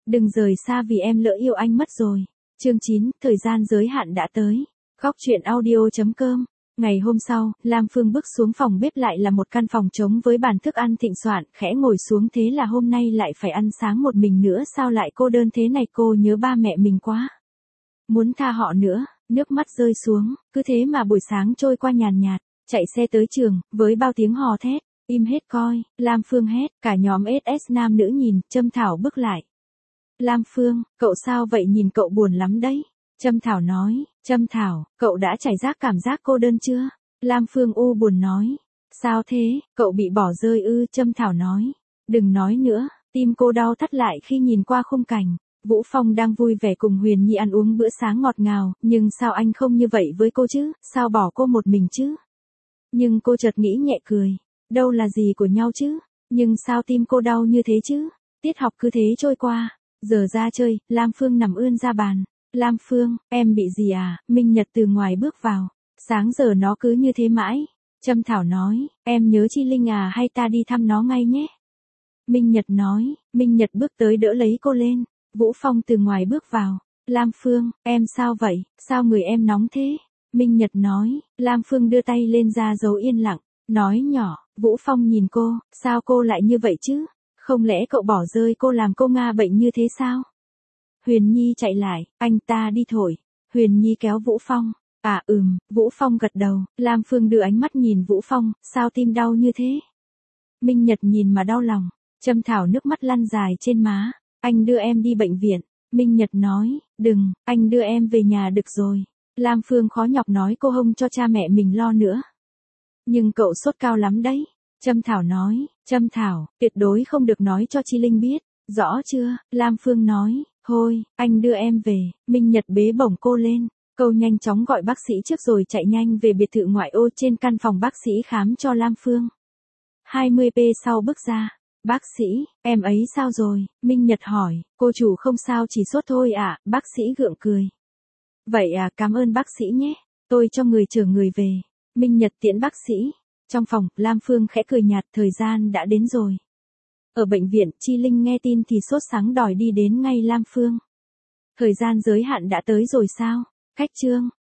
Đừng rời xa vì em lỡ yêu anh mất rồi. Chương 9, thời gian giới hạn đã tới. Góc truyện audio.com. Ngày hôm sau, Lam Phương bước xuống phòng bếp lại là một căn phòng trống với bàn thức ăn thịnh soạn, khẽ ngồi xuống thế là hôm nay lại phải ăn sáng một mình nữa sao lại cô đơn thế này cô nhớ ba mẹ mình quá. Muốn tha họ nữa, nước mắt rơi xuống, cứ thế mà buổi sáng trôi qua nhàn nhạt, chạy xe tới trường, với bao tiếng hò thét, im hết coi, Lam Phương hét, cả nhóm SS nam nữ nhìn, Trâm Thảo bước lại. Lam Phương, cậu sao vậy nhìn cậu buồn lắm đấy. Trâm Thảo nói, Trâm Thảo, cậu đã trải giác cảm giác cô đơn chưa? Lam Phương u buồn nói, sao thế, cậu bị bỏ rơi ư? Trâm Thảo nói, đừng nói nữa, tim cô đau thắt lại khi nhìn qua khung cảnh. Vũ Phong đang vui vẻ cùng Huyền Nhi ăn uống bữa sáng ngọt ngào, nhưng sao anh không như vậy với cô chứ, sao bỏ cô một mình chứ? Nhưng cô chợt nghĩ nhẹ cười, đâu là gì của nhau chứ, nhưng sao tim cô đau như thế chứ? Tiết học cứ thế trôi qua, giờ ra chơi, Lam Phương nằm ươn ra bàn. Lam Phương, em bị gì à? Minh Nhật từ ngoài bước vào. Sáng giờ nó cứ như thế mãi. Trâm Thảo nói, em nhớ Chi Linh à hay ta đi thăm nó ngay nhé. Minh Nhật nói, Minh Nhật bước tới đỡ lấy cô lên. Vũ Phong từ ngoài bước vào. Lam Phương, em sao vậy? Sao người em nóng thế? Minh Nhật nói, Lam Phương đưa tay lên ra dấu yên lặng, nói nhỏ, Vũ Phong nhìn cô, sao cô lại như vậy chứ? Không lẽ cậu bỏ rơi cô làm cô Nga bệnh như thế sao? Huyền Nhi chạy lại, anh ta đi thổi. Huyền Nhi kéo Vũ Phong. À Vũ Phong gật đầu, Lam Phương đưa ánh mắt nhìn Vũ Phong, sao tim đau như thế? Minh Nhật nhìn mà đau lòng. Trâm Thảo nước mắt lăn dài trên má. Anh đưa em đi bệnh viện. Minh Nhật nói, đừng, anh đưa em về nhà được rồi. Lam Phương khó nhọc nói cô không cho cha mẹ mình lo nữa. Nhưng cậu sốt cao lắm đấy. Trâm Thảo nói, Trâm Thảo, tuyệt đối không được nói cho Chi Linh biết. Rõ chưa? Lam Phương nói, thôi, anh đưa em về. Minh Nhật bế bổng cô lên. Câu nhanh chóng gọi bác sĩ trước rồi chạy nhanh về biệt thự ngoại ô trên căn phòng bác sĩ khám cho Lam Phương. 20p sau bước ra. Bác sĩ, em ấy sao rồi? Minh Nhật hỏi, cô chủ không sao chỉ sốt thôi ạ, bác sĩ gượng cười. Vậy à, cảm ơn bác sĩ nhé, tôi cho người chở người về. Minh Nhật tiễn bác sĩ. Trong phòng, Lam Phương khẽ cười nhạt, thời gian đã đến rồi. Ở bệnh viện, Chi Linh nghe tin thì sốt sắng đòi đi đến ngay Lam Phương. Thời gian giới hạn đã tới rồi sao? Cách chương.